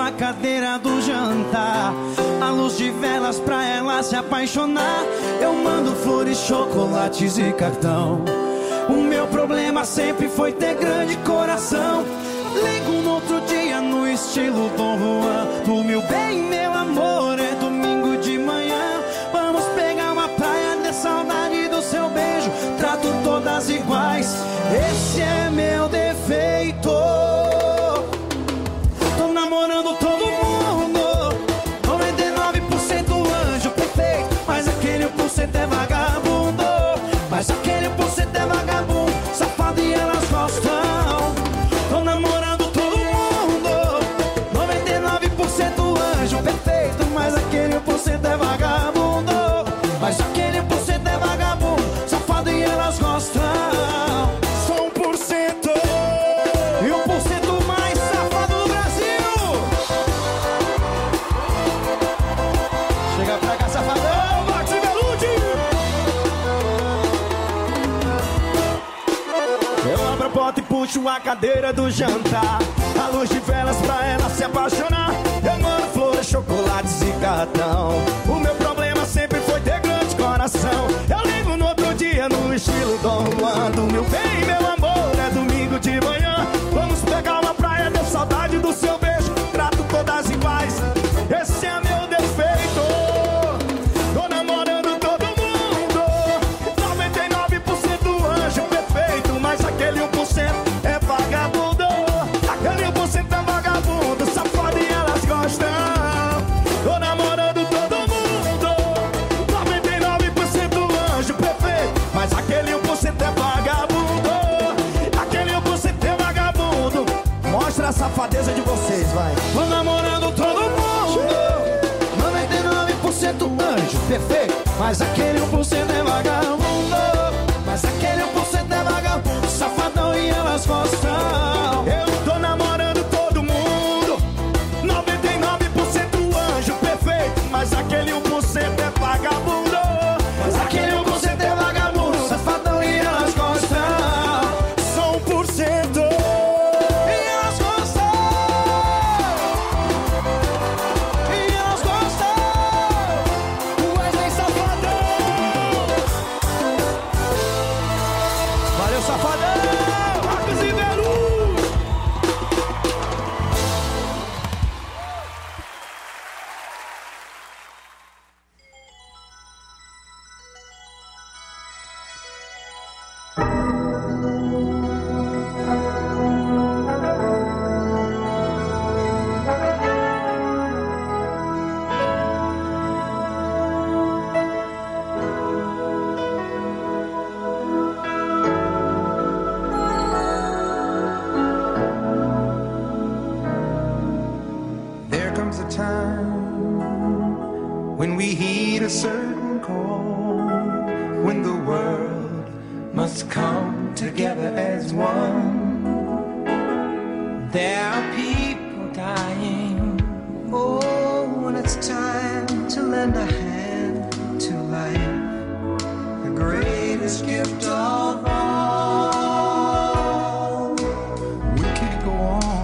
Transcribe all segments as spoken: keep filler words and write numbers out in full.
a cadeira do jantar, a luz de velas pra ela se apaixonar. Eu mando flores, chocolates e cartão. O meu problema sempre foi ter grande coração. Ligo no outro dia no estilo Dom Juan. Do meu bem, meu amor, é domingo de manhã. Vamos pegar uma praia, de saudade do seu beijo. Trato todas iguais, esse é meu defeito. Tô namorando todo mundo, noventa e nove por cento anjo perfeito, mas aquele um por cento é vagabundo. Mas aquele um por cento é vagabundo, safado e elas gostam. Tô namorando todo mundo, noventa e nove por cento anjo perfeito, mas aquele um por cento é vagabundo. Mas aquele um por cento é vagabundo, safado e elas gostam. Só um por cento e um por cento mais safado do Brasil. Chega pra cá, safadão, Max Velucci. Eu abro a porta e puxo a cadeira do jantar, a luz de velas pra ela se apaixonar. Eu mando flores, chocolates e cartão. O meu problema sempre foi ter grande coração. Eu ligo no outro dia no estilo Dom Juan. Do meu bem, meu amor, é domingo de manhã. Vamos pegar uma praia, deu saudade do seu beijo. Trato todas iguais, esse é meu defeito. Tô namorando todo mundo, noventa e nove por cento anjo perfeito, mas aquele um por cento é vagabundo. Aquele um por cento é vagabundo, safado e elas gostam. Tô namorando todo mundo, noventa e nove por cento anjo perfeito, mas aquele um por cento é vagabundo. Aquele um por cento é vagabundo. Mostra a safadeza de vocês, vai. Tô namorando todo mundo, noventa e nove por cento anjo perfeito, mas aquele um por cento é vagabundo. Mas aquele um por cento é vagabundo, safadão e elas gostam. Eu tô namorando todo mundo, noventa e nove por cento anjo perfeito, mas aquele um por cento é vagabundo. Mas aquele um por cento é vagabundo, safadão e elas gostam. Só um por cento e elas gostam. E elas gostam. Wesley Safadão. Valeu, Safadão. Marcos e Velucci. There comes a time when we heed a certain call, when the world must come together as one. There are people dying. Oh, when it's time to lend a hand to life, the greatest gift of all. We can't go on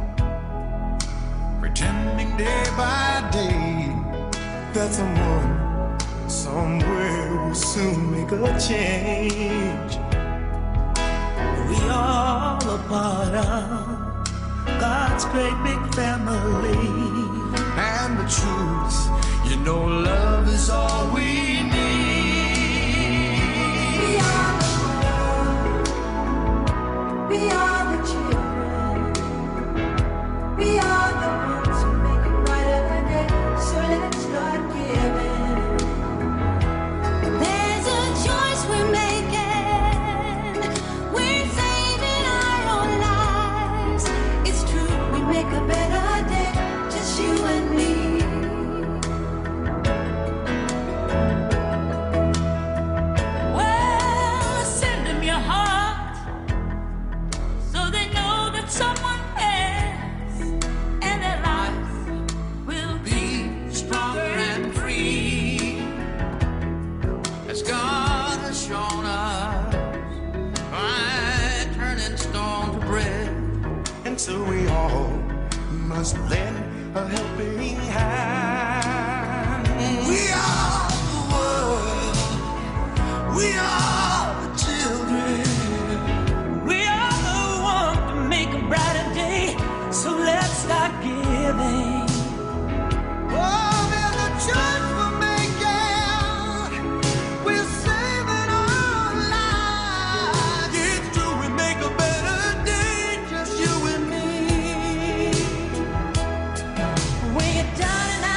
pretending day by day that someone somewhere will soon make a change. We all a part of God's great big family, and the truth, you know, love is all we need. We are the world, we are the children, we are the ones who make it brighter day. So let's start giving. There's a choice we're making. We're saving our own lives. It's true, we make a better day, just you and me. Well, send them your heart, so they know that someone cares, and their lives will be stronger and free, as God has shown us by turning stone to bread. And so we all must lend a helping hand. We are the world. We are the children. We are the one to make a brighter day. So let's start giving. Oh, there's a choice we're making. We're saving our lives. It's true, we make a better day, just you and me. When you're down and out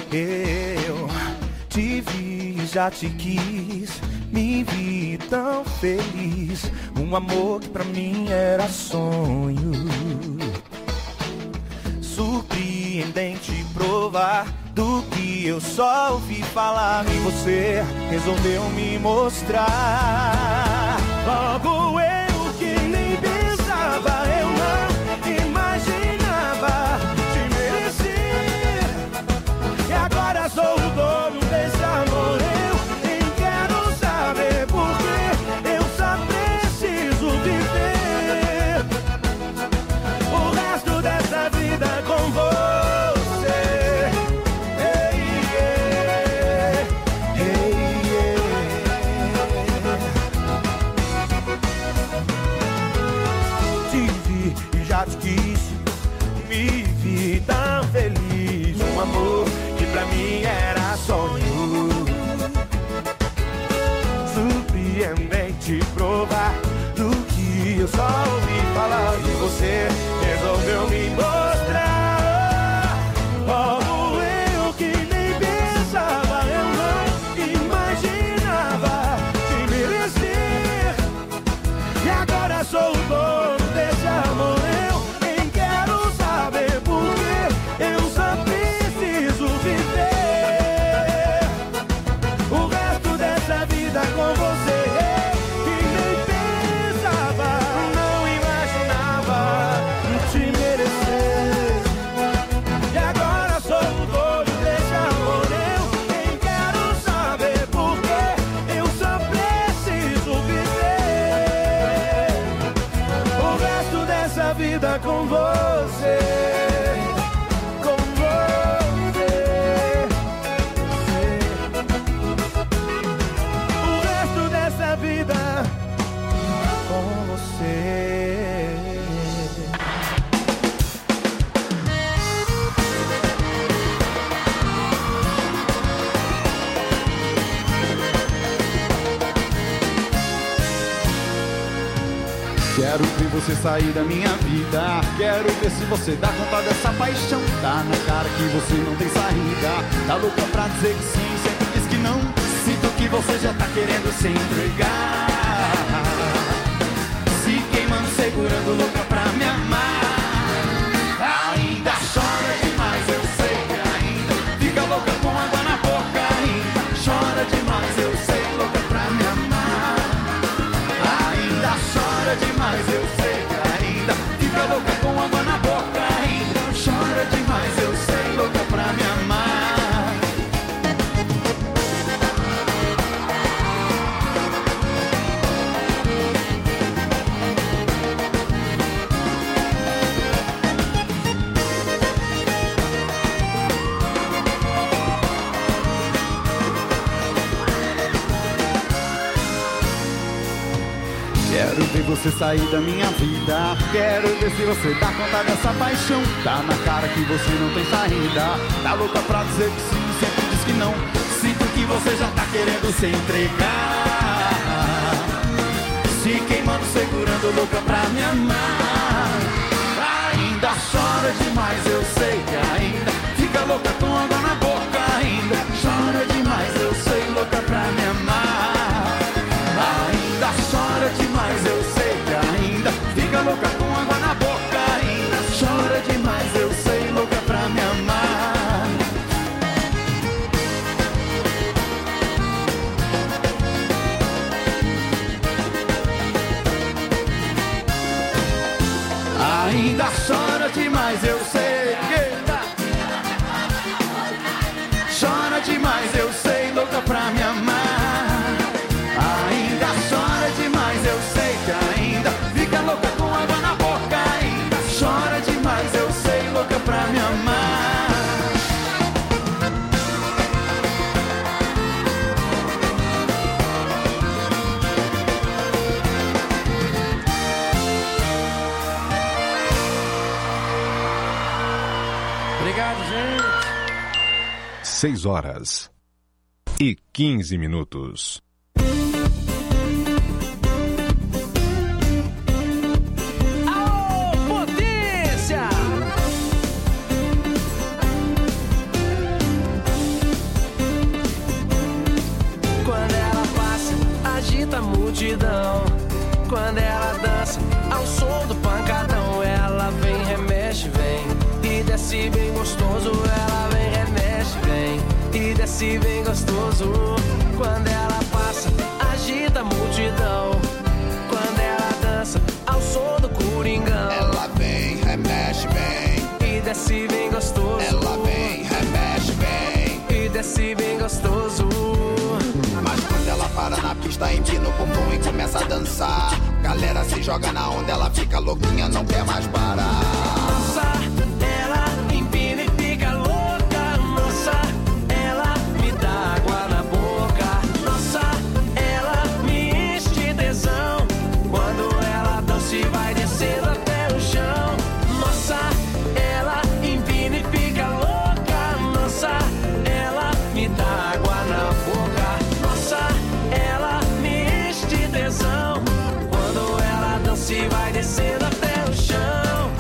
Eu te vi, já te quis, me vi tão feliz. Um amor que pra mim era sonho. Surpreendente provar do que eu só ouvi falar. E você resolveu me mostrar. Logo eu que nem pensava, eu não imaginava te merecer. E agora sou o dono desse amor. Eu nem quero saber porquê. Eu só preciso viver o resto dessa vida com você. Hey, yeah. Hey, yeah. Te vi e já te quis, me vi tão feliz. Um amor que pra mim era sonho. Surpreendente provar do que eu só ouvi falar. E você resolveu me mostrar. Logo eu que nem pensava, eu não imaginava te merecer. E agora sou o dono desse amor. Eu nem quero saber porquê. Eu só preciso viver o resto dessa vida com você. Que nem pensava, não imaginava te merecer. E agora sou o dono desse amor. Eu nem quero saber porquê. Eu só preciso viver o resto dessa vida com você. Com você. O resto dessa vida com você. Quero ver você sair da minha vida. Quero ver se você dá conta dessa paixão. Tá na cara que você não tem saída. Tá louca pra dizer que sim, sempre diz que não. Sinto que você já tá querendo se entregar. Se queimando, segurando, louca pra me amar. Ainda chora demais, eu sei que ainda fica louca com água na boca ainda. Chora demais, eu sei, louca pra me amar. Ainda chora demais, eu sei que ainda fica louca com água na boca ainda. Chora demais, eu sei, louca pra me amar. Quero ver você sair da minha vida. Quero ver se você dá conta dessa paixão. Tá na cara que você não tem saída. Tá louca pra dizer que sim, sempre diz que não. Sinto que você já tá querendo se entregar. Se queimando, segurando, louca pra me amar. Ainda chora demais, eu sei que ainda fica louca com água na boca ainda. Chora demais, eu sei, louca pra me amar. Ainda chora demais, eu sei que ainda fica louca com água na boca ainda. Chora demais, eu sei, louca pra me amar. Ainda chora demais, eu sei. Chora demais, eu sei, louca pra me amar. Ainda chora demais, eu sei que ainda fica louca com água na boca ainda. Chora demais, eu sei, louca pra me amar. Obrigado, gente. Seis horas e quinze minutos. desce bem gostoso, ela vem, remexe, vem e desce bem gostoso. Quando ela passa, agita a multidão. Quando ela dança, ao som do coringão. Ela vem, remexe, vem e desce bem gostoso. Ela vem, remexe, vem e desce bem gostoso. Mas quando ela para na pista, empina o bumbum e começa a dançar. Galera se joga na onda, ela fica louquinha, não quer mais parar. Nossa, ela empina e fica louca. Nossa, ela me dá água na boca. Nossa, ela me enche de tesão. Quando ela dança e vai descendo até o chão. Nossa, ela empina e fica louca. Nossa, ela me dá água na boca. Nossa, ela me enche de tesão. Quando ela dança e vai descendo até o chão.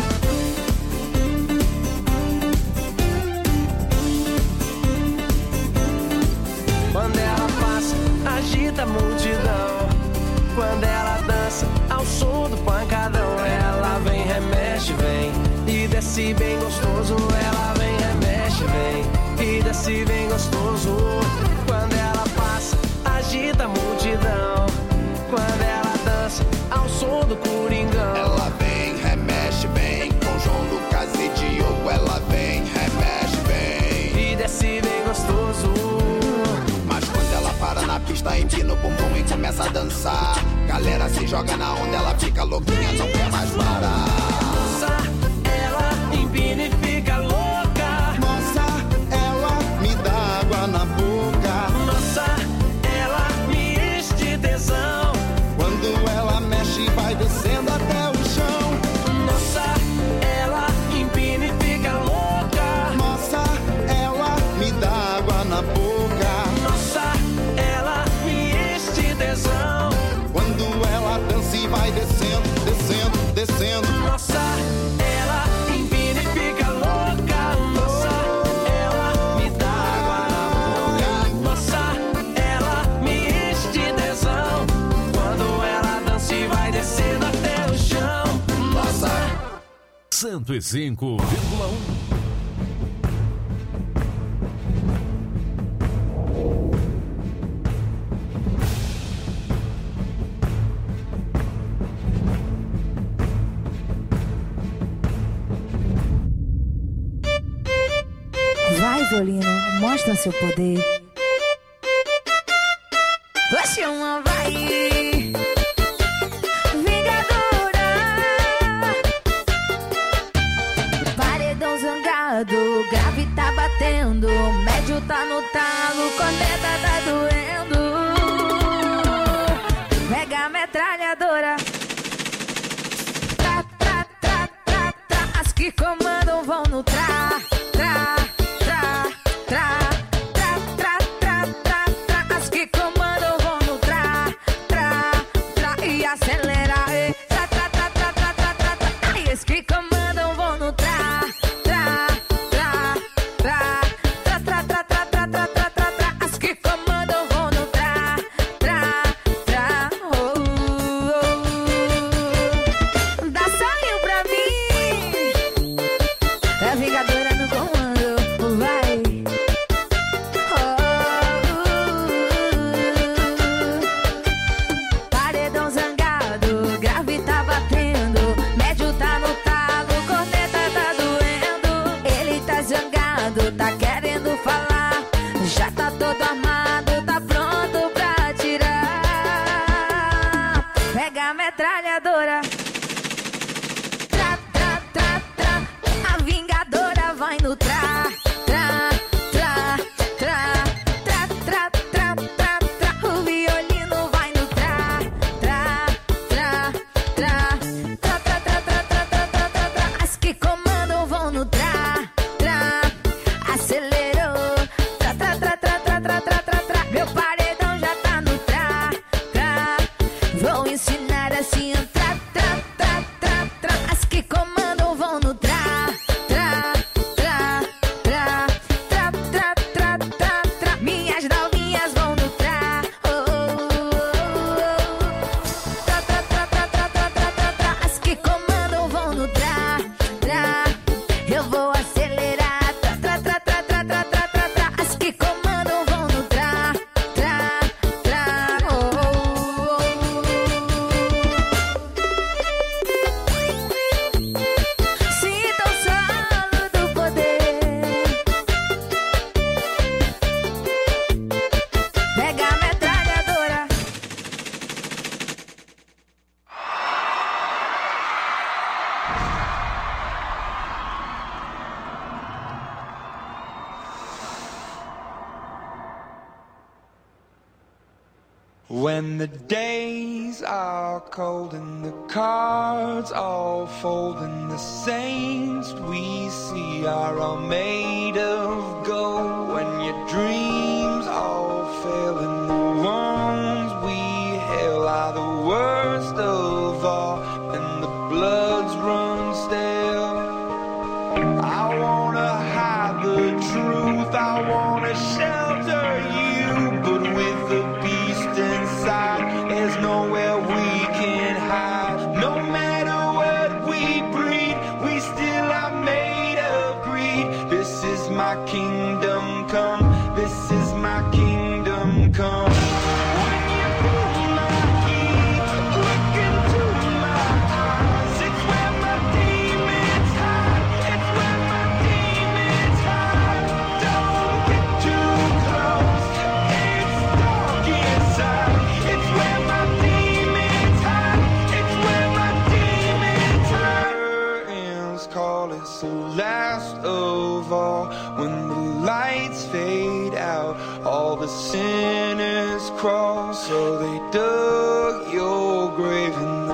Quando ela passa, agita a multidão. Quando ela dança, ao som do pancadão. Ela vem, remexe, vem e desce bem gostoso. Ela vem, remexe, vem e desce bem gostoso. Quando ela passa, agita a multidão. Quando ela dança, ao som do coringão. Ela vem, remexe, vem com João Lucas e Diogo. Ela vem, remexe, vem e desce bem gostoso. Mas quando ela para na pista, empina o bumbum e começa a dançar. Galera se joga na onda, ela fica louquinha, não quer mais parar. Nossa, ela empina e fica louca. Nossa, ela me dá água na boca. Nossa, ela me enche de tesão. Quando ela mexe e vai descendo até o chão. Nossa, ela empina e fica louca. Nossa, ela me dá água na boca. Nossa, ela me enche de tesão. Quando ela dança e vai descendo, descendo, descendo. Nossa, ela empina e fica louca. Nossa, ela me dá água na boca. Nossa, ela me enche de tesão. Quando ela dança e vai descendo até o chão. Nossa, cento e cinco vírgula um. Vai, violino, mostra seu poder. Oxe, uma vai vingadora. Paredão zangado, grave tá batendo, médio tá no talo, corneta tá doendo. Pega a metralhadora. Tra, tra, tra, tra, tra. As que comandam vão no tra, tra. Tra, tra, tra, tra, tra, tra. As que comandam vão no tra, tra, tra. E acelera, e tra, tra, tra, tra, tra, tra, tra, tra. Ai, as que comandam vão no tra, tra, tra, tra, tra, tra, tra, tra, tra, tra, tra, tra, tra. As que comandam vão no tra, tra, tra. Oh, oh, When the days are cold and the cards all fold and the saints we see are all made of gold. When your dreams all fail and the ones we hail are the worst of all and the bloods run stale. I wanna hide the truth, I wanna shelter you, but with the beast inside, there's nowhere we can hide. No matter what we breed, we still are made of greed. This is my kingdom come, this is my kingdom come. When you pull my key, look into my eyes, it's where my demons hide, it's where my demons hide. Don't get too close, it's dark inside, it's where my demons hide, it's where my demons hide. Curtains call, it's the last of all. When the lights fade out, all the sinners crawl. So they dug your grave and the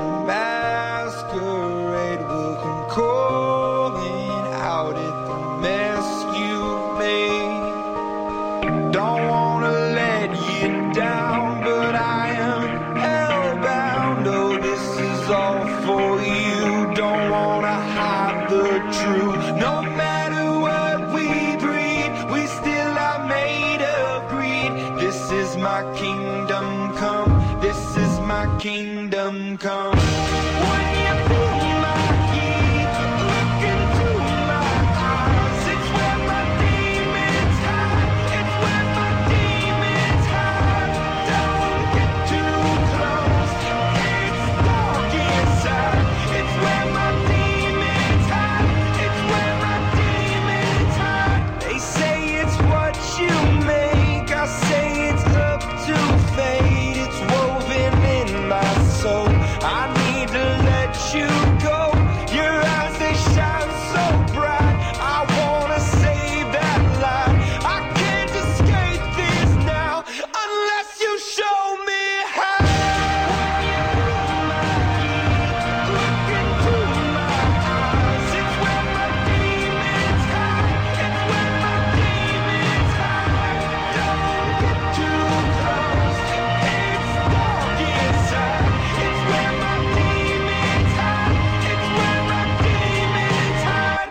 masquerade will come calling out at the mess you've made. Don't wanna let you down, but I am hellbound. Oh, this is all for you. Don't wanna hide the truth. No matter what we breed, we still are made of greed. This is my kingdom come, this is my kingdom come. When you pull my key, look into my eyes, it's where my demons hide, it's where my demons hide. Don't get too close, it's dark inside, it's where my demons hide, it's where my demons hide. They say it's what you make, I say it's up to fate. It's woven in my soul, I need to let you go. Your eyes, they shine so bright, I wanna save that light. I can't escape this now, unless you show me how. Look into my eyes, it's where my demons hide, it's where my demons hide. Don't get too close, it's dark inside, it's where my demons hide, it's where my demons hide.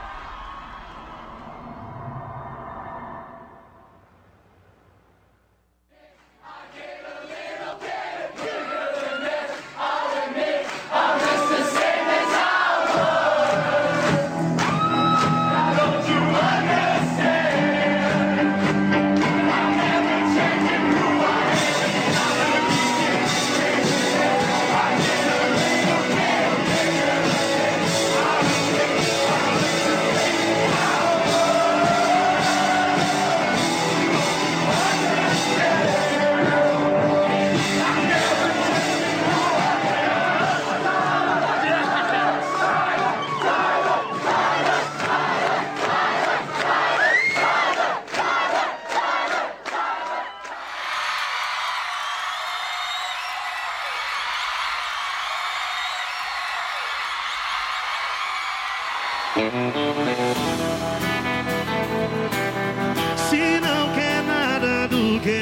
Se não quer nada do que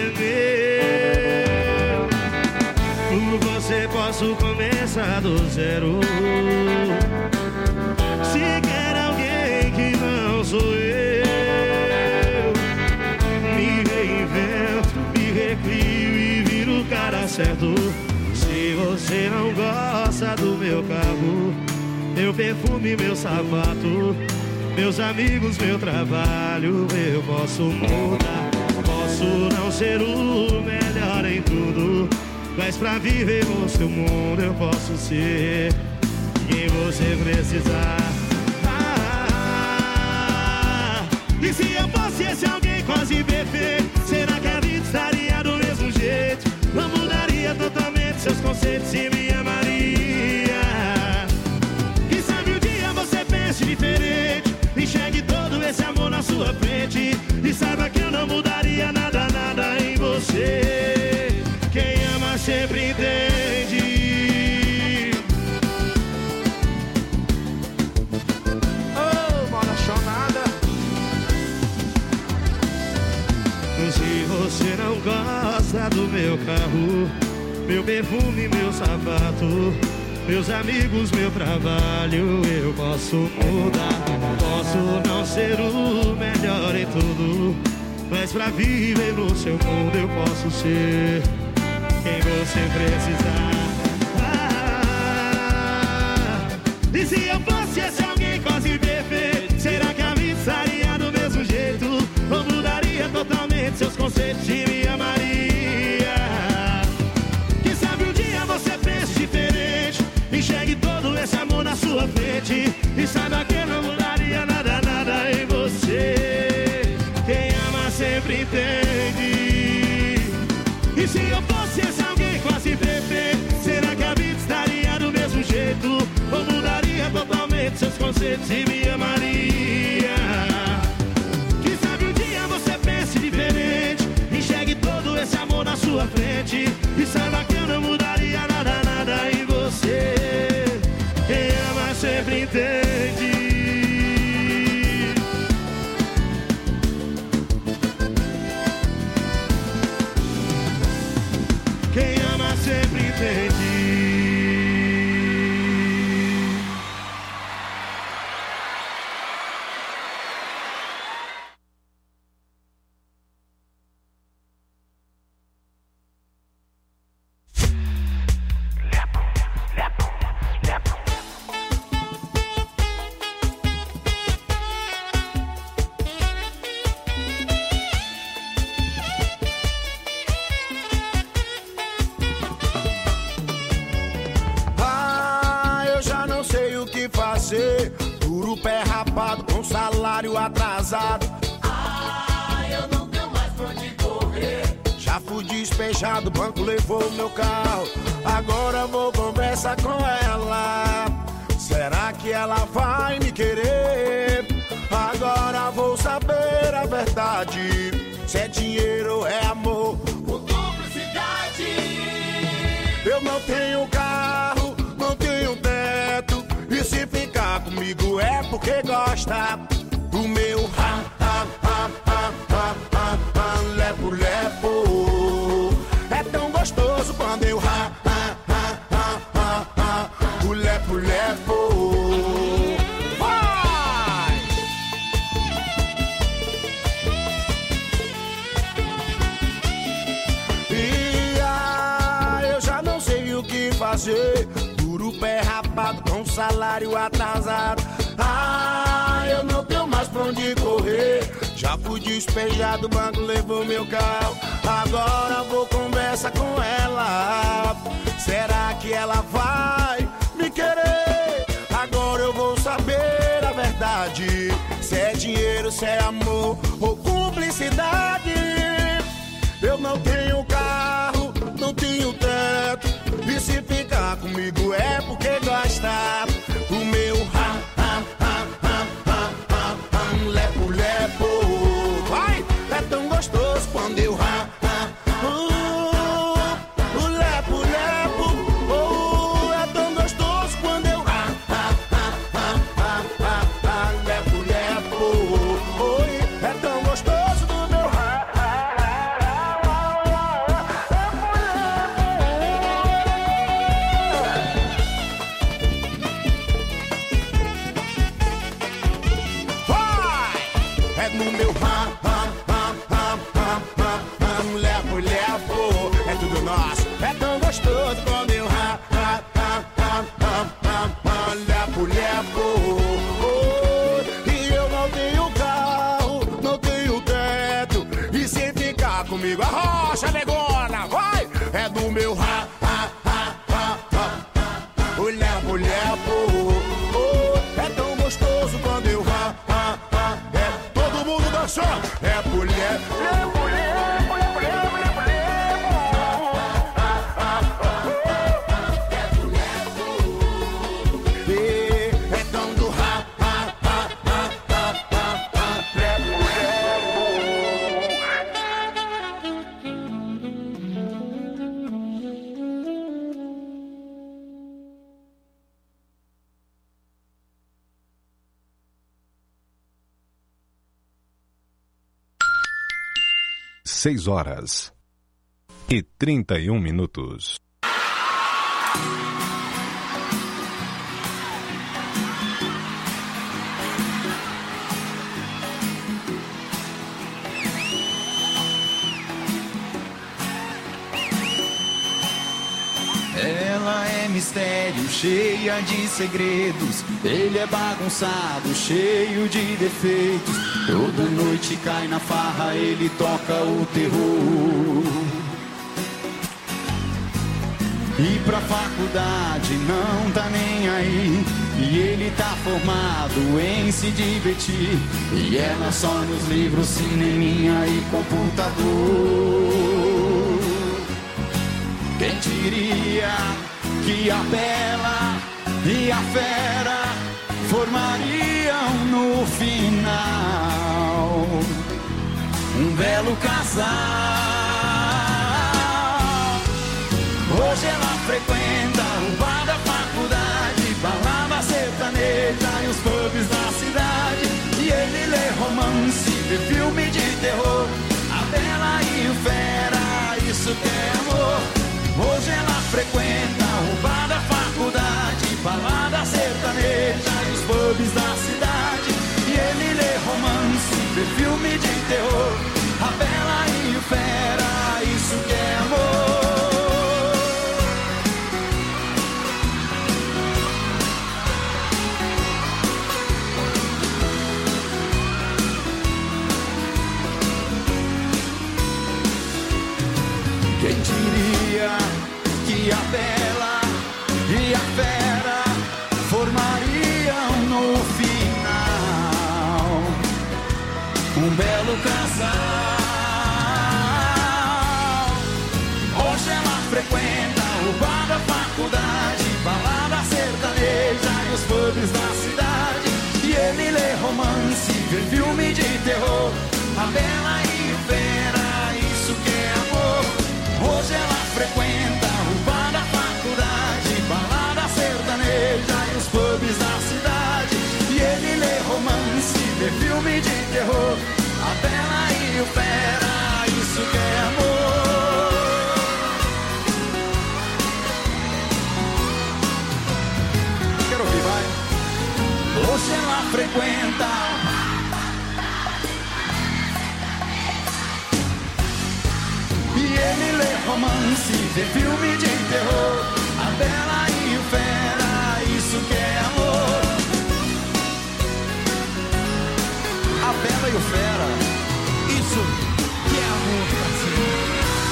é meu, por você posso começar do zero. Se quer alguém que não sou eu, me reinvento, me recrio e viro o cara certo. Se você não gosta do meu carro, meu perfume, meu sapato, meus amigos, meu trabalho, eu posso mudar. Posso não ser o melhor em tudo, mas pra viver no seu mundo eu posso ser quem você precisar. Ah, e se eu fosse esse alguém quase perfeito, será que a vida estaria do mesmo jeito? Não mudaria totalmente seus conceitos e me amaria. Quem sabe um dia você pense diferente, enxergue todo esse amor na sua frente e saiba que eu não mudaria nada, nada em você. Quem ama do meu carro, meu perfume, meu sapato, meus amigos, meu trabalho. Eu posso mudar, posso não ser o melhor em tudo, mas pra viver no seu mundo eu posso ser quem você precisar. Ah, e se eu fosse esse alguém quase perfeito, será que a vida estaria do mesmo jeito? Ou mudaria totalmente seus conceitos e me amaria? Quem sabe um dia você pense diferente, enxergue todo esse amor na sua frente e saiba que não mudaria nada, nada em você. Quem ama sempre entende. E se eu fosse esse alguém quase perfeito, será que a vida estaria do mesmo jeito? Ou mudaria totalmente seus conceitos e me amaria? Quem sabe um dia você pense diferente, enxergue todo esse amor na sua frente e saiba que eu não mudaria nada, nada em você. Quem ama sempre entende. Quem ama sempre entende. Duro pé rapado com salário atrasado. Ah, eu não tenho mais pra onde correr. Já fui despejado, o banco levou meu carro. Agora vou conversar com ela. Será que ela vai me querer? Agora vou saber a verdade. Se é dinheiro ou é amor por cumplicidade. Eu não tenho carro, não tenho teto, e se ficar comigo é porque gosta do meu ha, ha, ha, ha, ha, ha, ha, lepo, lepo. É tão gostoso quando eu ha, ha, ha, ha, ha, ha, o lepo, lepo. Vai! E ah, eu já não sei o que fazer. Duro pé rapado com salário atrasado. Ah, eu não tenho mais pra onde correr. Já fui despejado, o banco levou meu carro. Agora vou conversar com ela. Será que ela vai me querer? Agora eu vou saber a verdade. Se é dinheiro, se é amor ou cumplicidade. Eu não tenho carro, não tenho teto, e se ficar comigo é porque gosta do meu ha, ha, ha, ha, ha, ha, ha, lepo, lepo. Vai, é tão gostoso quando eu ha, ha, uh, o lepo, lepo. Oh, é tão gostoso quando eu ha, ha, ha, ha, ha, ha, ha, lepo, lepo. Oi, é tão gostoso do meu ha. No meu ha, ha, ha, ha, ha, ha, ha, lepo, lepo. É tudo nosso, é tão gostoso quando eu ha, ha, ha, ha, ha, ha, ha, lepo, lepo. Oh, e eu não tenho carro, não tenho teto, e se ficar comigo a rocha negona, vai! É do meu ha, ha, ha, ha, ha, o lepo, lepo. Oh, é tão gostoso quando eu ha, ha, ha, é todo mundo dançando. É mulher, é mulher, mulher, mulher, mulher, mulher. É tão do ha, ha, ha, ha, ha, ha, ha, é mulher. Seis horas. e trinta e um minutos. Ela é mistério, cheia de segredos. Ele é bagunçado, cheio de defeitos. Toda noite cai na farra, ele toca o terror. E pra faculdade não tá nem aí. E ele tá formado em se divertir. E ela só nos livros, cineminha e computador. Quem diria que a Bela e a Fera formariam no final um belo casal. Hoje ela frequenta o bar da faculdade, balada sertaneja e os pubs da cidade. E ele lê romance, vê filme de terror. A Bela e o Fera, isso que é amor. Hoje ela frequenta o bar da faculdade, balada sertaneja e os pubs da cidade. E ele lê romance, vê filme de terror. A Bela e o Fera, isso que é amor. Quem diria que a Bela e a Fera formariam no final um belo casal. Hoje ela frequenta o bar da faculdade, balada sertaneja e os pubs da cidade. E ele lê romance, vê filme de terror. A Bela e o Fera, isso que é amor. Hoje ela frequenta o bar da faculdade, balada sertaneja e os pubs da cidade. E ele lê romance, vê filme de terror. A Bela e o Fera, isso que é amor. Quero ouvir, vai. Hoje ela frequenta e ele lê romance, vê filme de terror. A Bela e o Fera, isso que é amor. A Bela e o Fera, isso que é amor, parceiro.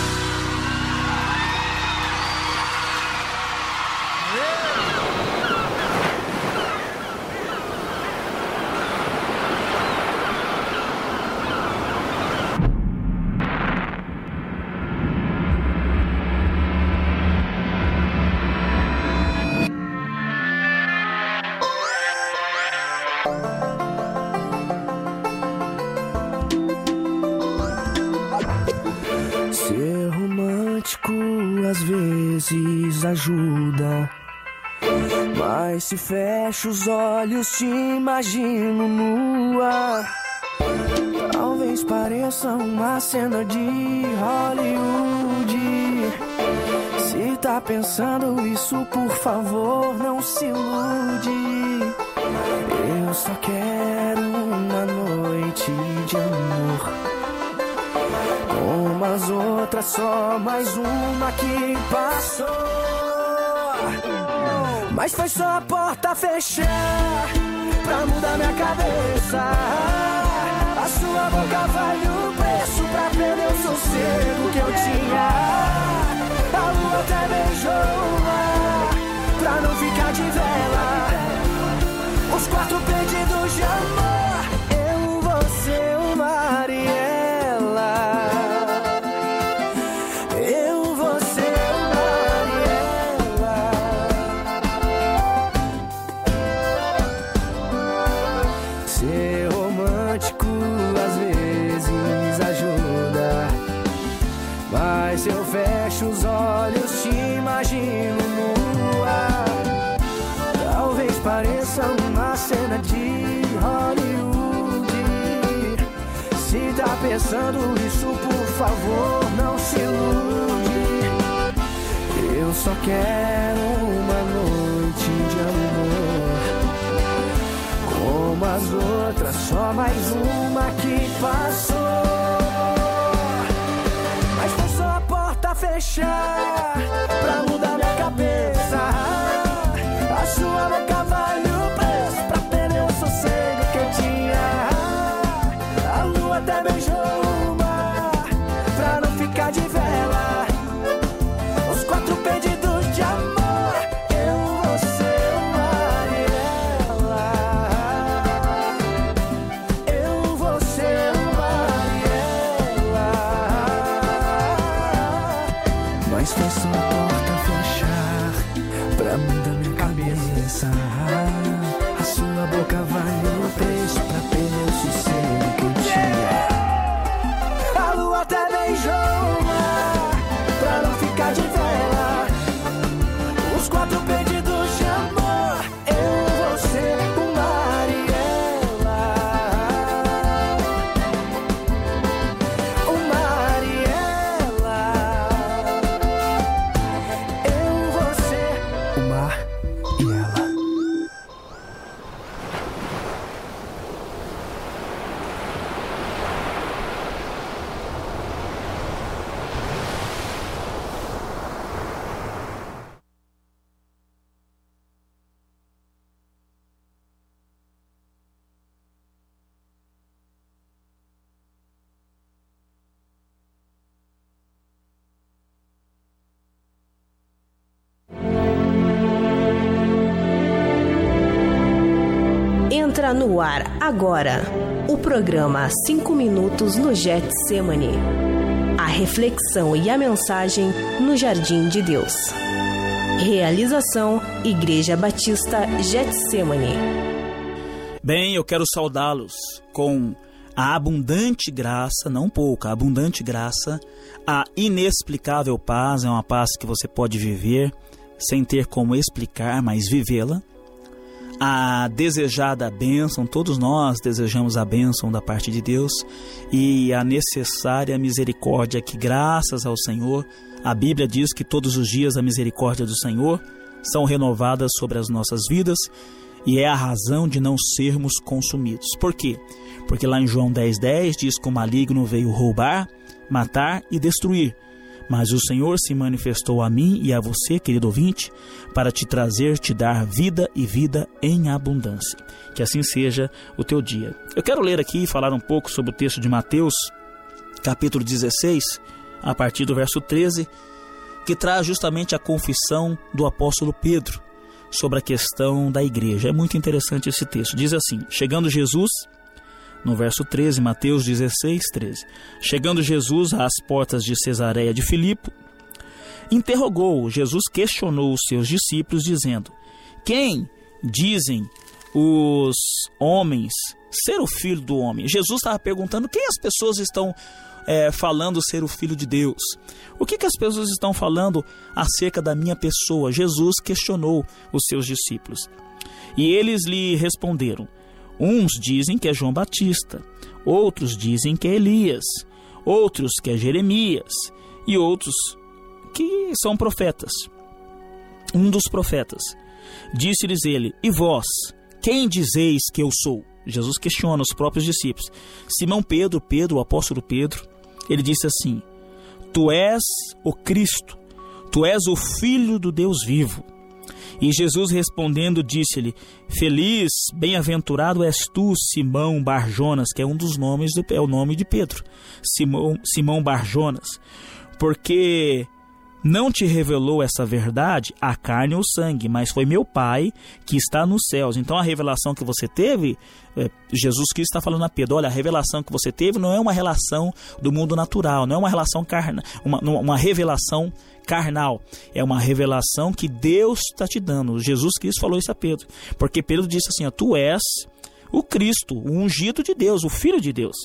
Ser romântico às vezes ajuda, mas se fecho os olhos te imagino nua. Talvez pareça uma cena de Hollywood. Se tá pensando isso, por favor, não se ilude. Eu só quero uma noite de amor, como as outras, só mais uma que passou. Mas foi só a porta fechar pra mudar minha cabeça. A sua boca vale o preço pra perder o sossego que eu tinha. A lua até beijou o mar pra não ficar de vela. Os quatro pedidos de amor, eu, você, o mar e ela. Eu, você, o mar e ela. Ser romântico às vezes ajuda, mas se eu fecho os olhos te imagino nua. Talvez pareça uma cena de Hollywood. Se tá pensando isso, por favor, não se ilude. só quero uma noite de amor, como as outras, só mais uma que passou. Mas foi só a porta fechar pra mudar minha cabeça. A sua boca vale o preço pra perder o sossego que eu tinha. A lua até beijou o mar pra não ficar de vela. Os quatro pedidos de amor, eu, você, o mar e ela. Eu, você, o mar e ela. Mas foi só a porta fechar pra mudar minha cabeça. A sua boca vale o preço pra perder o sossego que eu tinha. A lua até beijou o mar pra não ficar de vela. Os quatro pedidos de amor, eu, você, o mar e ela. O mar e ela. Eu, você, o mar e ela. Entra no ar agora o programa cinco minutos no Getsemane. A reflexão e a mensagem no Jardim de Deus. Realização Igreja Batista Getsemane. Bem, eu quero saudá-los com a abundante graça, não pouca, a abundante graça, a inexplicável paz, é uma paz que você pode viver sem ter como explicar, mas vivê-la. A desejada bênção, todos nós desejamos a bênção da parte de Deus, e a necessária misericórdia que, graças ao Senhor, a Bíblia diz que todos os dias a misericórdia do Senhor são renovadas sobre as nossas vidas, e é a razão de não sermos consumidos. Por quê? Porque lá em João dez, dez diz que o maligno veio roubar, matar e destruir. Mas o Senhor se manifestou a mim e a você, querido ouvinte, para te trazer, te dar vida e vida em abundância. Que assim seja o teu dia. Eu quero ler aqui e falar um pouco sobre o texto de Mateus, capítulo dezesseis, a partir do verso treze, que traz justamente a confissão do apóstolo Pedro sobre a questão da igreja. É muito interessante esse texto. Diz assim: chegando Jesus... No verso treze, Mateus dezesseis, treze. Chegando Jesus às portas de Cesareia de Filipe, interrogou, Jesus questionou os seus discípulos, dizendo: quem dizem os homens ser o Filho do Homem? Jesus estava perguntando quem as pessoas estão é, falando ser o Filho de Deus. O que, que as pessoas estão falando acerca da minha pessoa? Jesus questionou os seus discípulos. E eles lhe responderam: uns dizem que é João Batista, outros dizem que é Elias, outros que é Jeremias, e outros que são profetas. Um dos profetas. Disse-lhes ele: e vós, quem dizeis que eu sou? Jesus questiona os próprios discípulos. Simão Pedro, Pedro, o apóstolo Pedro, ele disse assim: tu és o Cristo, tu és o Filho do Deus vivo. E Jesus respondendo disse-lhe: feliz, bem-aventurado és tu, Simão Barjonas, que é um dos nomes, do, é o nome de Pedro, Simão, Simão Barjonas, porque não te revelou essa verdade a carne ou sangue, mas foi meu Pai que está nos céus. Então a revelação que você teve, é, Jesus Cristo está falando a Pedro: olha, a revelação que você teve não é uma relação do mundo natural, não é uma relação carnal, uma, uma revelação carnal, é uma revelação que Deus está te dando. Jesus Cristo falou isso a Pedro, porque Pedro disse assim: ó, tu és o Cristo, o ungido de Deus, o Filho de Deus.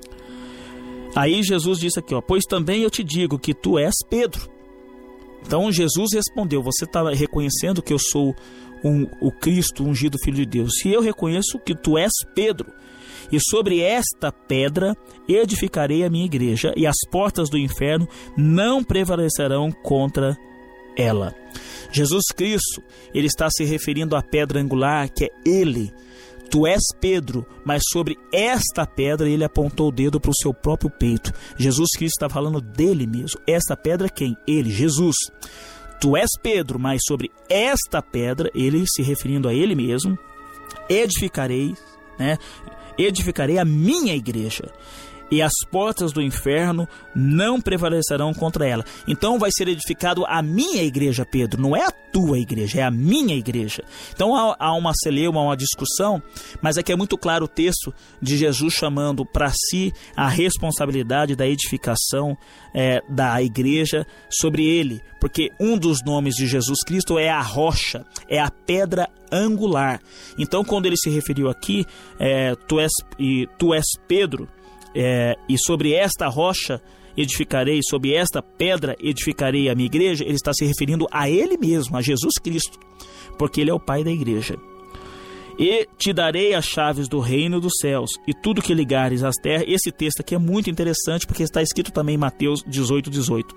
Aí Jesus disse aqui, ó, pois também eu te digo que tu és Pedro. Então Jesus respondeu: você está reconhecendo que eu sou um, o Cristo, o ungido Filho de Deus, e eu reconheço que tu és Pedro, e sobre esta pedra edificarei a minha igreja, e as portas do inferno não prevalecerão contra ela. Jesus Cristo, ele está se referindo à pedra angular, que é ele. Tu és Pedro, mas sobre esta pedra ele apontou o dedo para o seu próprio peito. Jesus Cristo está falando dele mesmo. Esta pedra quem? Ele, Jesus. Tu és Pedro, mas sobre esta pedra, ele se referindo a ele mesmo, edificarei, né? Edificarei a minha igreja. E as portas do inferno não prevalecerão contra ela. Então vai ser edificado a minha igreja, Pedro. Não é a tua igreja, é a minha igreja. Então há, há uma celeuma, uma discussão, mas aqui é muito claro o texto de Jesus chamando para si a responsabilidade da edificação é, da igreja sobre ele. Porque um dos nomes de Jesus Cristo é a rocha, é a pedra angular. Então quando ele se referiu aqui, é, tu, és, e, tu és Pedro, É, e sobre esta rocha edificarei, sobre esta pedra edificarei a minha igreja, ele está se referindo a ele mesmo, a Jesus Cristo, porque ele é o Pai da igreja. E te darei as chaves do reino dos céus, e tudo que ligares às terras. Esse texto aqui é muito interessante, porque está escrito também em Mateus dezoito, dezoito.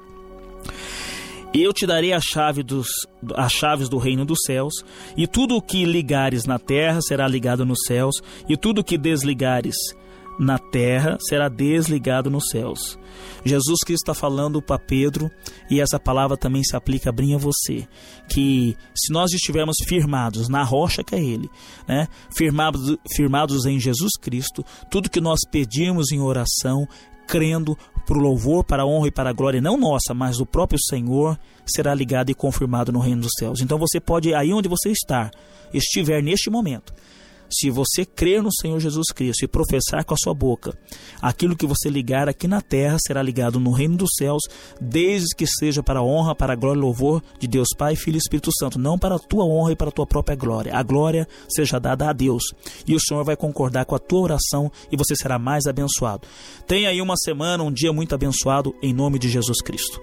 Eu te darei a chave dos, as chaves do reino dos céus, e tudo o que ligares na terra será ligado nos céus, e tudo o que desligares na terra será desligado nos céus. Jesus Cristo está falando para Pedro, e essa palavra também se aplica a mim e a você, que se nós estivermos firmados na rocha que é Ele, né? firmados, firmados em Jesus Cristo, tudo que nós pedimos em oração, crendo para o louvor, para a honra e para a glória, não nossa, mas do próprio Senhor, será ligado e confirmado no reino dos céus. Então você pode, aí onde você está, estiver neste momento, se você crer no Senhor Jesus Cristo e professar com a sua boca, aquilo que você ligar aqui na terra será ligado no reino dos céus, desde que seja para a honra, para a glória e louvor de Deus Pai, Filho e Espírito Santo, não para a tua honra e para a tua própria glória. A glória seja dada a Deus, e o Senhor vai concordar com a tua oração e você será mais abençoado. Tenha aí uma semana, um dia muito abençoado, em nome de Jesus Cristo.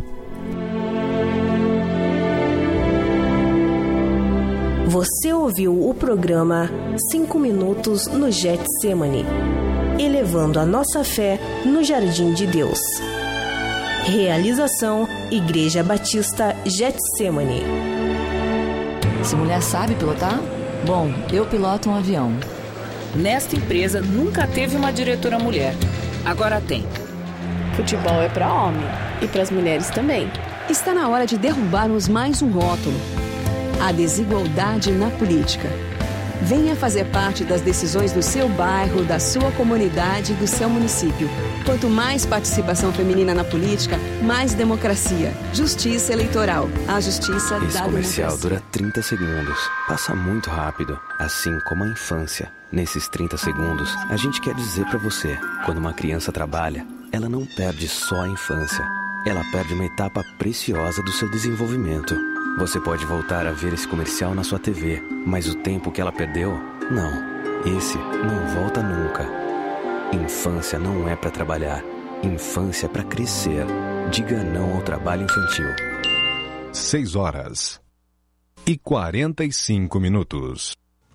Você ouviu o programa cinco minutos no Getsemane, elevando a nossa fé no Jardim de Deus. Realização Igreja Batista Getsemane. Se mulher sabe pilotar? Bom, eu piloto um avião. Nesta empresa nunca teve uma diretora mulher. Agora tem. Futebol é para homem e para as mulheres também. Está na hora de derrubarmos mais um rótulo: a desigualdade na política. Venha fazer parte das decisões do seu bairro, da sua comunidade e do seu município. Quanto mais participação feminina na política, mais democracia. Justiça eleitoral. A justiça da democracia. Esse comercial dura trinta segundos. Passa muito rápido, assim como a infância. Nesses trinta segundos, a gente quer dizer pra você, quando uma criança trabalha, ela não perde só a infância. Ela perde uma etapa preciosa do seu desenvolvimento. Você pode voltar a ver esse comercial na sua T V, mas o tempo que ela perdeu, não. Esse não volta nunca. Infância não é para trabalhar. Infância é para crescer. Diga não ao trabalho infantil. seis horas e quarenta e cinco minutos.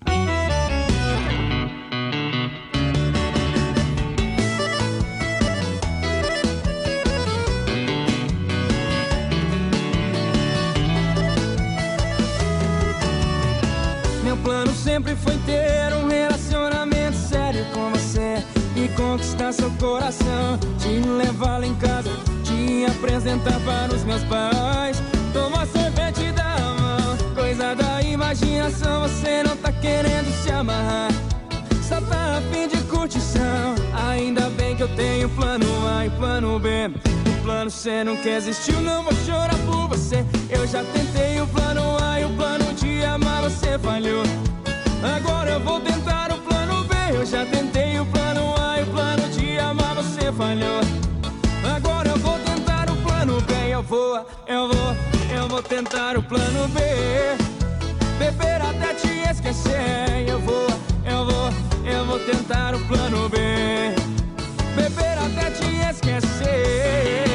Meu plano sempre foi ter um relacionamento sério com você e conquistar seu coração, te levar lá em casa, te apresentar para os meus pais, tomar sorvete da mão, coisa da imaginação. Você não tá querendo se amarrar, só tá a fim de curtição. Ainda bem que eu tenho plano A e plano B. O plano C nunca existiu, não vou chorar por você. Eu já tentei o plano A e o plano de amar, você falhou. Agora eu vou tentar o plano B. Eu já tentei o plano A e o plano de amar, você falhou. Agora eu vou tentar o plano B. Eu vou, eu vou, eu vou tentar o plano B. Beber até te esquecer. Eu vou, eu vou, eu vou tentar o plano B. Beber até te esquecer.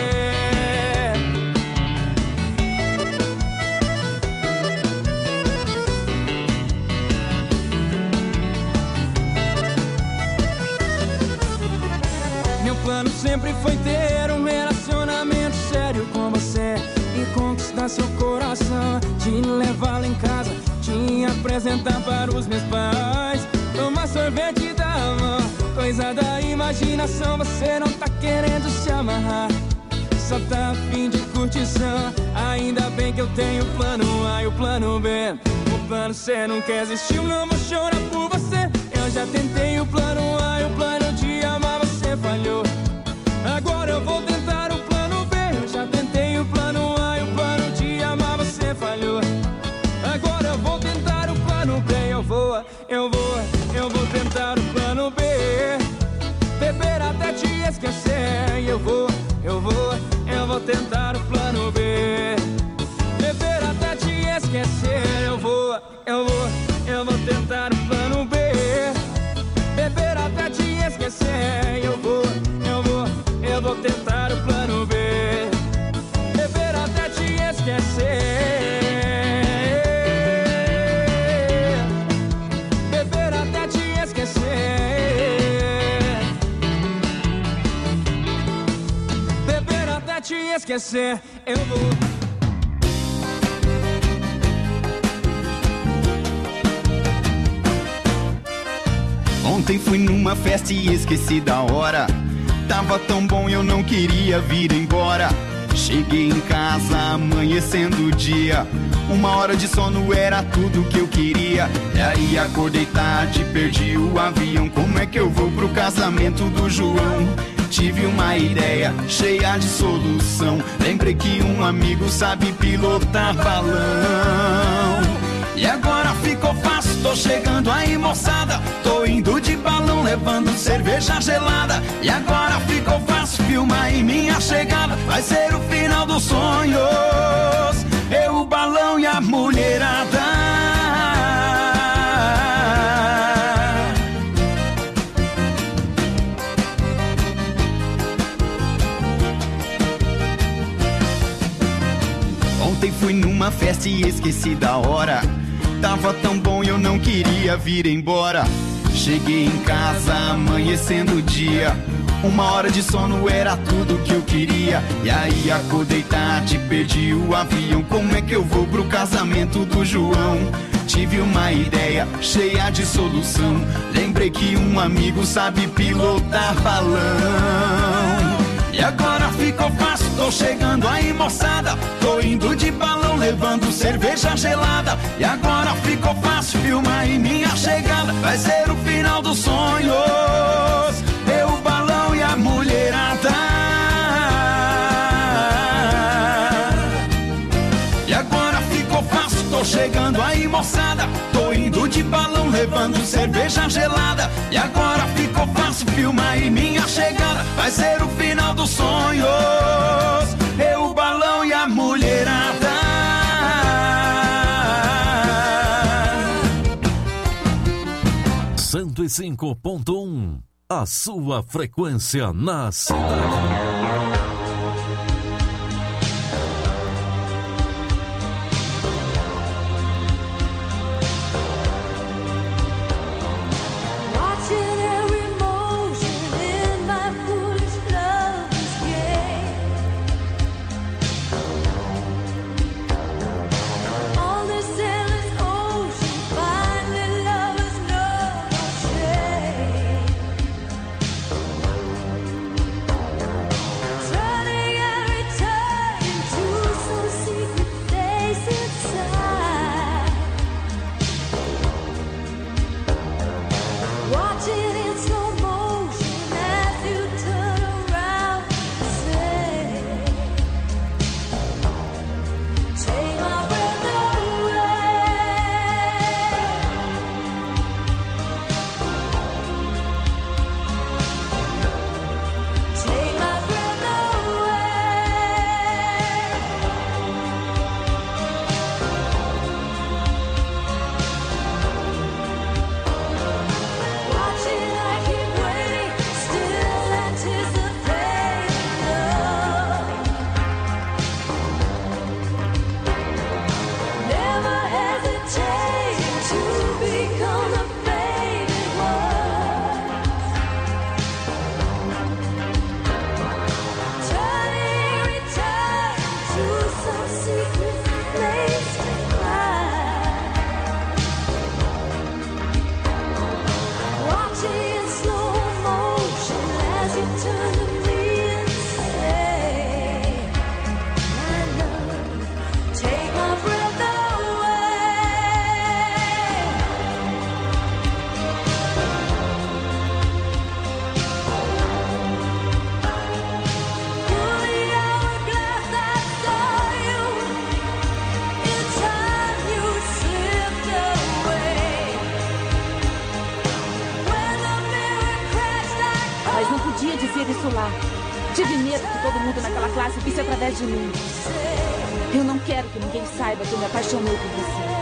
Meu plano sempre foi ter um relacionamento sério com você e conquistar conquistar seu coração, te levar lá em casa, te apresentar para os meus pais, tomar sorvete da mão, coisa da imaginação. Você não tá querendo se amarrar, só tá a fim de curtição. Ainda bem que eu tenho o plano A e o plano B. O plano C não quer existir, eu não vou chorar por você. Eu já tentei o plano A e o plano de amar, você falhou. Agora eu vou tentar o plano B. Eu já tentei o plano A e o plano de amar, você falhou. Agora eu vou tentar o plano B. Eu vou, eu vou, eu vou tentar o plano B. Beber até te esquecer. Eu vou, eu vou, eu vou tentar o plano B. Beber até te esquecer. Eu vou, eu vou, eu vou tentar o plano B. Beber até te esquecer. Eu vou, eu vou, eu vou tentar o plano B. Beber até te esquecer. Beber até te esquecer. Beber até te esquecer. Eu vou. Ontem fui numa festa e esqueci da hora. Tava tão bom e eu não queria vir embora. Cheguei em casa amanhecendo o dia. Uma hora de sono era tudo que eu queria. E aí acordei tarde, perdi o avião. Como é que eu vou pro casamento do João? Tive uma ideia cheia de solução. Lembrei que um amigo sabe pilotar balão. E agora ficou fácil, tô chegando aí, moçada. Tô indo de balão, levando cerveja gelada. E agora ficou fácil, filma aí minha chegada. Vai ser o final dos sonhos, eu, o balão e a mulherada. Ontem fui numa festa e esqueci da hora. Tava tão bom e eu não queria vir embora. Cheguei em casa amanhecendo o dia. Uma hora de sono era tudo que eu queria. E aí acordei tarde, perdi o avião. Como é que eu vou pro casamento do João? Tive uma ideia cheia de solução. Lembrei que um amigo sabe pilotar balão. E agora ficou fácil, tô chegando aí, moçada. Tô indo de balão, levando cerveja gelada. E agora ficou fácil, filma aí minha chegada. Vai ser o final dos sonhos, eu, o balão e a mulherada. E agora ficou fácil, tô chegando aí, moçada. Tô indo de balão, levando cerveja gelada. E agora ficou fácil, filma aí minha chegada. Vai ser o final dos sonhos, eu, o balão e a mulherada. cento e cinco ponto um, a sua frequência na cidade. Mas não podia dizer isso lá. Tive medo que todo mundo naquela classe visse através de mim. Eu não quero que ninguém saiba que eu me apaixonei por você.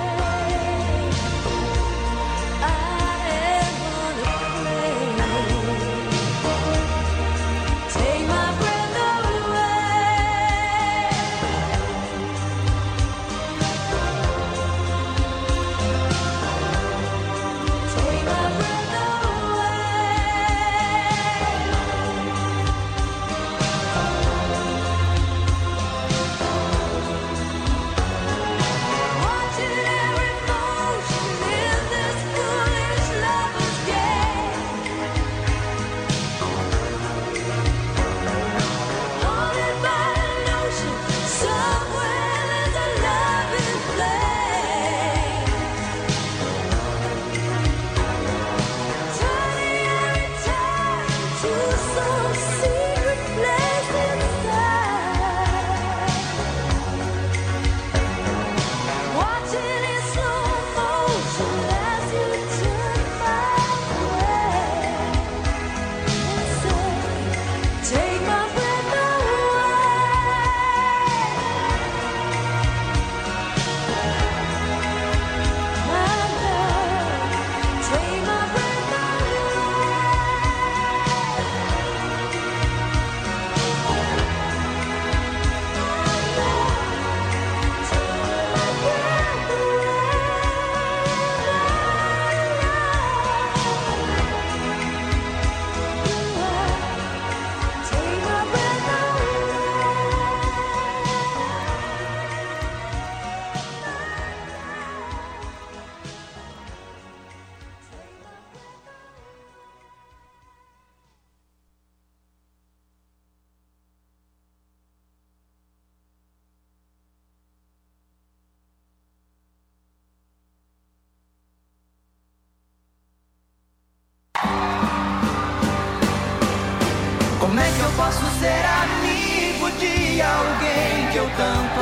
Como é que eu posso ser amigo de alguém que eu tanto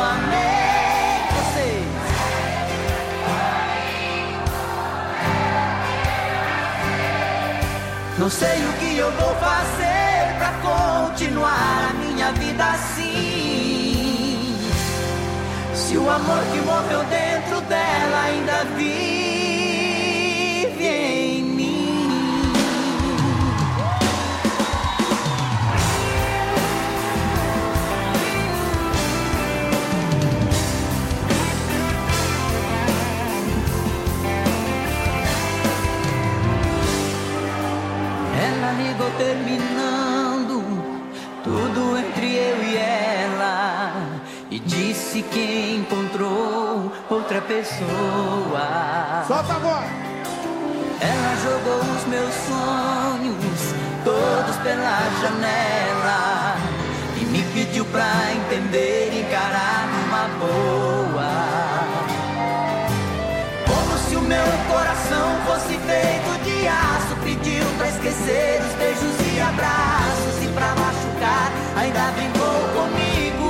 amei? Vocês. Não sei o que eu vou fazer pra continuar a minha vida assim. Se o amor que morreu dentro dela ainda vive em mim. Ela ligou terminando tudo entre eu e ela e disse que encontrou outra pessoa. Solta agora! Ela jogou os meus sonhos todos pela janela e me pediu pra entender e encarar numa boa. Como se o meu coração fosse feito de aço, pediu pra esquecer os beijos e abraços e pra machucar ainda brincou comigo.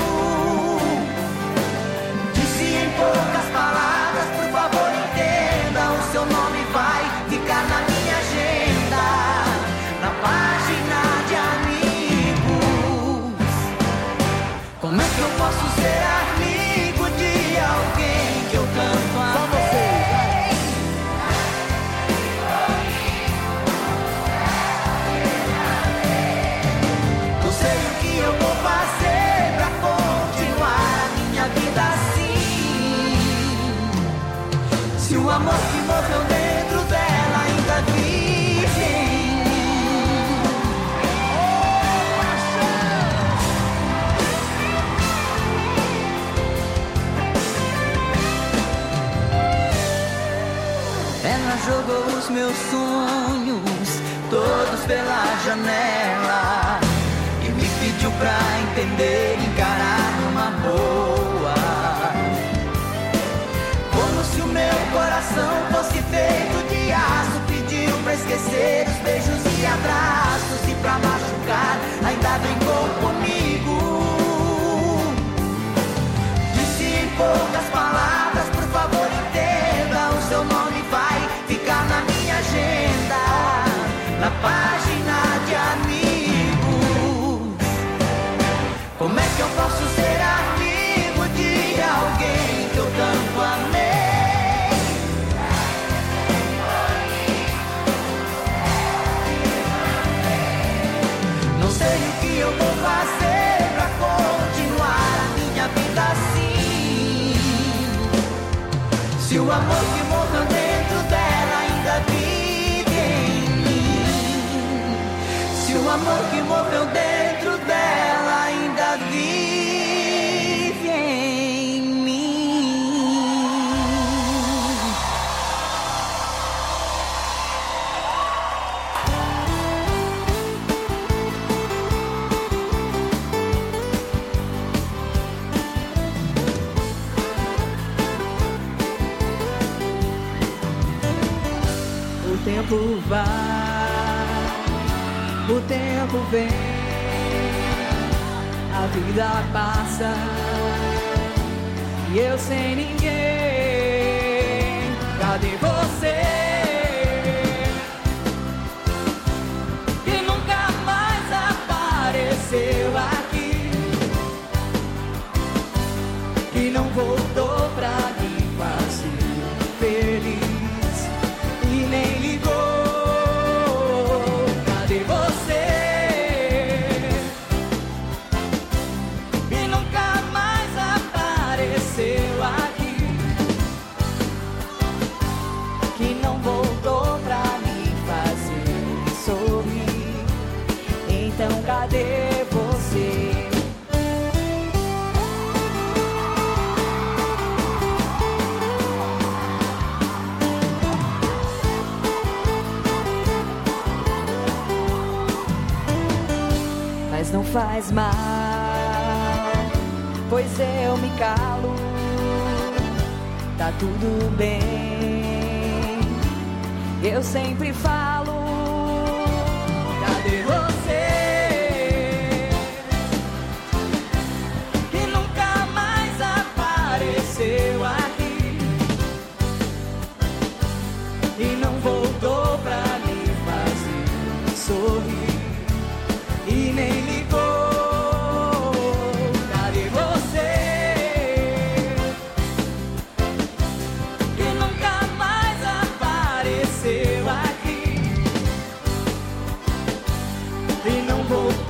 Disse em poucas palavras, por favor entenda, o seu nome vai ficar na minha agenda, na página de amigos. Como é que eu posso ser amigo de alguém que eu tanto amei? Não sei o que eu vou fazer pra continuar a minha vida assim. Se o amor que morreu dentro dela ainda vive em mim. Ela jogou os meus sonhos todos pela janela e me pediu pra entender e encarar numa boa. Como se o meu coração fosse feito de aço, pediu pra esquecer os beijos e abraços e pra machucar ainda brincou comigo. Disse em poucas palavras, por favor entenda, o seu nome vai ficar na minha agenda, na página de amigos. sei o que eu vou fazer pra continuar a minha vida assim. Se o amor que morreu dentro dela ainda vive em mim. Se o amor que morreu dentro dela ainda vive em mim. O tempo vai, o tempo vem, a vida passa e eu sem ninguém. Cadê você? Que nunca mais apareceu aqui, que não voltou pra me fazer feliz. E nem ligou. Cadê você? E nunca mais apareceu aqui, que não voltou pra me fazer sorrir. Então cadê você? Mas não faz mal, pois eu me calo. Tá tudo bem, eu sempre falo. Cadê você? Que nunca mais apareceu aqui, e não voltou pra me fazer sorrir. E nem ligou. Cadê você? Que nunca mais apareceu aqui, e não voltou.